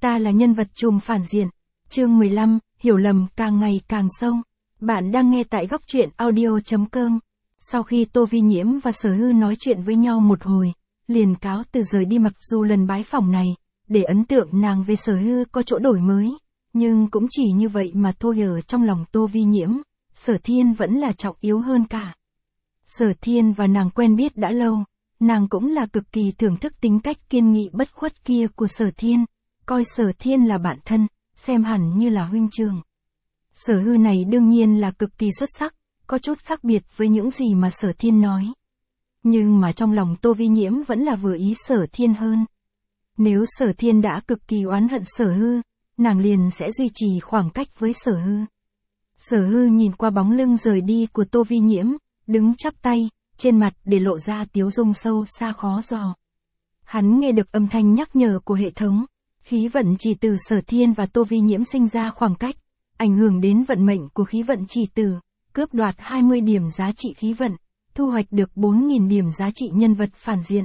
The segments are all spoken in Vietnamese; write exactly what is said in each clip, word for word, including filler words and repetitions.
Ta là nhân vật trùm phản diện. Chương mười lăm, hiểu lầm càng ngày càng sâu. Bạn đang nghe tại góc truyện audio chấm com. Sau khi Tô Vi Nhiễm và Sở Hư nói chuyện với nhau một hồi, liền cáo từ rời đi. Mặc dù lần bái phỏng này, để ấn tượng nàng về Sở Hư có chỗ đổi mới, nhưng cũng chỉ như vậy mà thôi. Ở trong lòng Tô Vi Nhiễm, Sở Thiên vẫn là trọng yếu hơn cả. Sở Thiên và nàng quen biết đã lâu, nàng cũng là cực kỳ thưởng thức tính cách kiên nghị bất khuất kia của Sở Thiên, coi Sở Thiên là bạn thân, xem hẳn như là huynh trưởng. Sở Hư này đương nhiên là cực kỳ xuất sắc, có chút khác biệt với những gì mà Sở Thiên nói. Nhưng mà trong lòng Tô Vi Nhiễm vẫn là vừa ý Sở Thiên hơn. Nếu Sở Thiên đã cực kỳ oán hận Sở Hư, nàng liền sẽ duy trì khoảng cách với Sở Hư. Sở Hư nhìn qua bóng lưng rời đi của Tô Vi Nhiễm, đứng chắp tay, trên mặt để lộ ra tiếu dung sâu xa khó dò. Hắn nghe được âm thanh nhắc nhở của hệ thống, khí vận chỉ từ Sở Thiên và Tô Vi Nhiễm sinh ra khoảng cách, ảnh hưởng đến vận mệnh của khí vận chỉ từ, cướp đoạt hai mươi điểm giá trị khí vận, thu hoạch được bốn nghìn điểm giá trị nhân vật phản diện.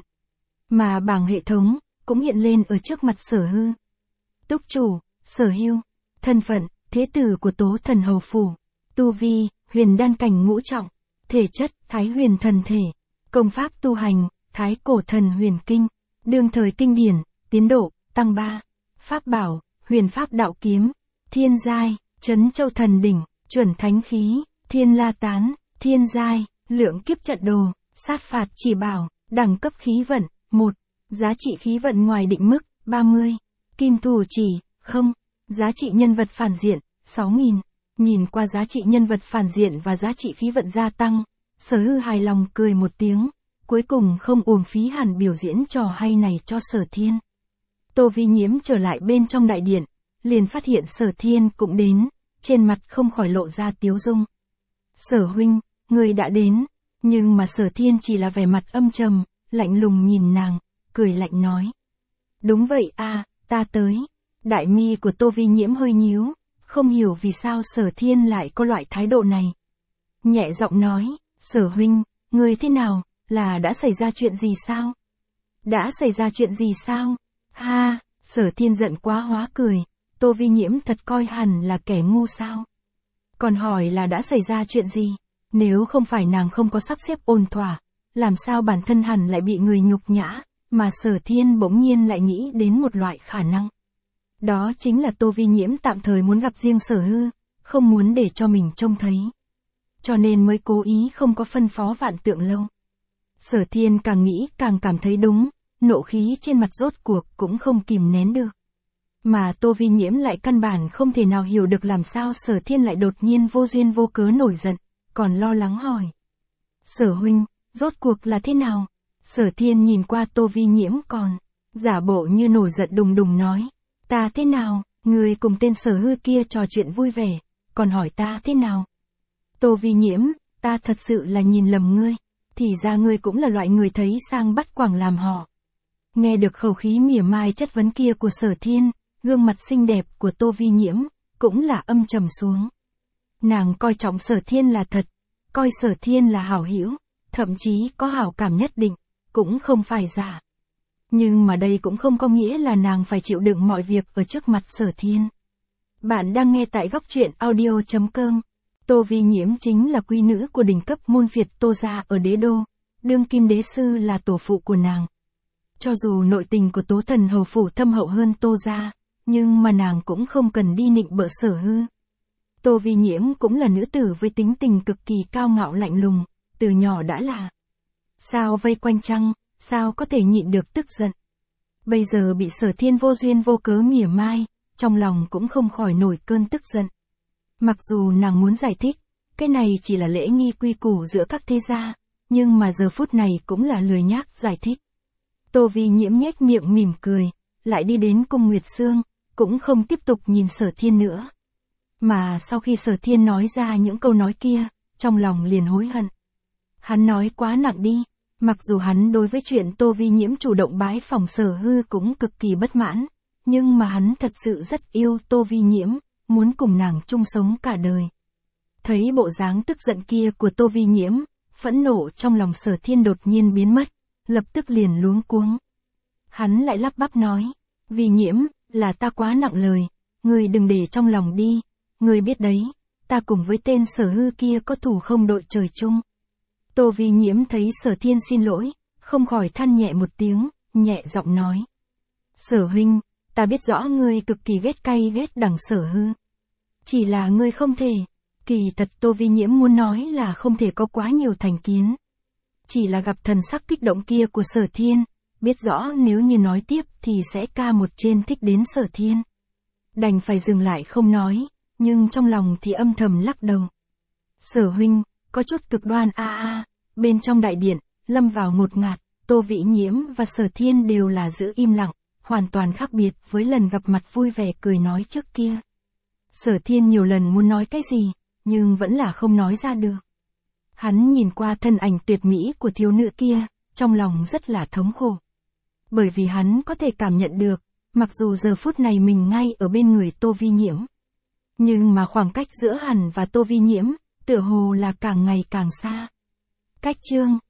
Mà bảng hệ thống cũng hiện lên ở trước mặt Sở Hư. Túc chủ, Sở Hưu, thân phận, thế tử của Tố Thần Hầu Phủ, tu vi, huyền đan cảnh ngũ trọng, thể chất, Thái Huyền Thần Thể, công pháp tu hành, Thái Cổ Thần Huyền Kinh, đương thời kinh điển, tiến độ, tăng ba, pháp bảo, huyền pháp đạo kiếm, thiên giai, trấn châu thần đỉnh, chuẩn thánh khí, thiên la tán, thiên giai, lượng kiếp trận đồ, sát phạt chỉ bảo, đẳng cấp khí vận, một, giá trị khí vận ngoài định mức, ba mươi, kim thủ chỉ, không, giá trị nhân vật phản diện, sáu nghìn. Nhìn qua giá trị nhân vật phản diện và giá trị khí vận gia tăng, Sở Hư hài lòng cười một tiếng, cuối cùng không uổng phí hẳn biểu diễn trò hay này cho Sở Thiên. Tô Vi Nhiễm trở lại bên trong đại điện, liền phát hiện Sở Thiên cũng đến, trên mặt không khỏi lộ ra tiếu dung. Sở huynh, người đã đến, nhưng mà Sở Thiên chỉ là vẻ mặt âm trầm, lạnh lùng nhìn nàng, cười lạnh nói. Đúng vậy a, ta tới. Đại mi của Tô Vi Nhiễm hơi nhíu, không hiểu vì sao Sở Thiên lại có loại thái độ này. Nhẹ giọng nói, Sở huynh, người thế nào, là đã xảy ra chuyện gì sao? Đã xảy ra chuyện gì sao? Ha, Sở Thiên giận quá hóa cười, Tô Vi Nhiễm thật coi hẳn là kẻ ngu sao? Còn hỏi là đã xảy ra chuyện gì? Nếu không phải nàng không có sắp xếp ổn thỏa, làm sao bản thân hẳn lại bị người nhục nhã, mà Sở Thiên bỗng nhiên lại nghĩ đến một loại khả năng. Đó chính là Tô Vi Nhiễm tạm thời muốn gặp riêng Sở Hư, không muốn để cho mình trông thấy. Cho nên mới cố ý không có phân phó Vạn Tượng Lâu. Sở Thiên càng nghĩ càng cảm thấy đúng, nộ khí trên mặt rốt cuộc cũng không kìm nén được. Mà Tô Vi Nhiễm lại căn bản không thể nào hiểu được làm sao Sở Thiên lại đột nhiên vô duyên vô cớ nổi giận, còn lo lắng hỏi. Sở huynh, rốt cuộc là thế nào? Sở Thiên nhìn qua Tô Vi Nhiễm còn, giả bộ như nổi giận đùng đùng nói. Ta thế nào, người cùng tên Sở Hư kia trò chuyện vui vẻ, còn hỏi ta thế nào? Tô Vi Nhiễm, ta thật sự là nhìn lầm ngươi, thì ra ngươi cũng là loại người thấy sang bắt quàng làm họ. Nghe được khẩu khí mỉa mai chất vấn kia của Sở Thiên, gương mặt xinh đẹp của Tô Vi Nhiễm, cũng là âm trầm xuống. Nàng coi trọng Sở Thiên là thật, coi Sở Thiên là hảo hữu, thậm chí có hảo cảm nhất định, cũng không phải giả. Nhưng mà đây cũng không có nghĩa là nàng phải chịu đựng mọi việc ở trước mặt Sở Thiên. Bạn đang nghe tại góc truyện audio chấm com. Tô Vi Nhiễm chính là quý nữ của đỉnh cấp môn phiệt Tô gia ở Đế Đô, đương kim đế sư là tổ phụ của nàng. Cho dù nội tình của Tố Thần Hầu Phủ thâm hậu hơn Tô gia, nhưng mà nàng cũng không cần đi nịnh bợ Sở Hư. Tô Vi Nhiễm cũng là nữ tử với tính tình cực kỳ cao ngạo lạnh lùng, từ nhỏ đã là sao vây quanh trăng, sao có thể nhịn được tức giận. Bây giờ bị Sở Thiên vô duyên vô cớ mỉa mai, trong lòng cũng không khỏi nổi cơn tức giận. Mặc dù nàng muốn giải thích, cái này chỉ là lễ nghi quy củ giữa các thế gia, nhưng mà giờ phút này cũng là lười nhác giải thích. Tô Vi Nhiễm nhếch miệng mỉm cười, lại đi đến cung Nguyệt Sương, cũng không tiếp tục nhìn Sở Thiên nữa. Mà sau khi Sở Thiên nói ra những câu nói kia, trong lòng liền hối hận. Hắn nói quá nặng đi. Mặc dù hắn đối với chuyện Tô Vi Nhiễm chủ động bái phỏng Sở Hư cũng cực kỳ bất mãn, nhưng mà hắn thật sự rất yêu Tô Vi Nhiễm, muốn cùng nàng chung sống cả đời. Thấy bộ dáng tức giận kia của Tô Vi Nhiễm, phẫn nộ trong lòng Sở Thiên đột nhiên biến mất, lập tức liền luống cuống. Hắn lại lắp bắp nói, Vi Nhiễm, là ta quá nặng lời, ngươi đừng để trong lòng đi, ngươi biết đấy, ta cùng với tên Sở Hư kia có thù không đội trời chung. Tô Vi Nhiễm thấy Sở Thiên xin lỗi, không khỏi than nhẹ một tiếng, nhẹ giọng nói. Sở huynh, ta biết rõ ngươi cực kỳ ghét cay ghét đằng Sở Hư. Chỉ là ngươi không thể, kỳ thật Tô Vi Nhiễm muốn nói là không thể có quá nhiều thành kiến. Chỉ là gặp thần sắc kích động kia của Sở Thiên, biết rõ nếu như nói tiếp thì sẽ ca một trên thích đến Sở Thiên. Đành phải dừng lại không nói, nhưng trong lòng thì âm thầm lắc đầu. Sở huynh, có chút cực đoan a a. Bên trong đại điện, lâm vào ngột ngạt, Tô Vĩ Nhiễm và Sở Thiên đều là giữ im lặng, hoàn toàn khác biệt với lần gặp mặt vui vẻ cười nói trước kia. Sở Thiên nhiều lần muốn nói cái gì, nhưng vẫn là không nói ra được. Hắn nhìn qua thân ảnh tuyệt mỹ của thiếu nữ kia, trong lòng rất là thống khổ. Bởi vì hắn có thể cảm nhận được, mặc dù giờ phút này mình ngay ở bên người Tô Vi Nhiễm, nhưng mà khoảng cách giữa hắn và Tô Vi Nhiễm, tựa hồ là càng ngày càng xa. Cách chương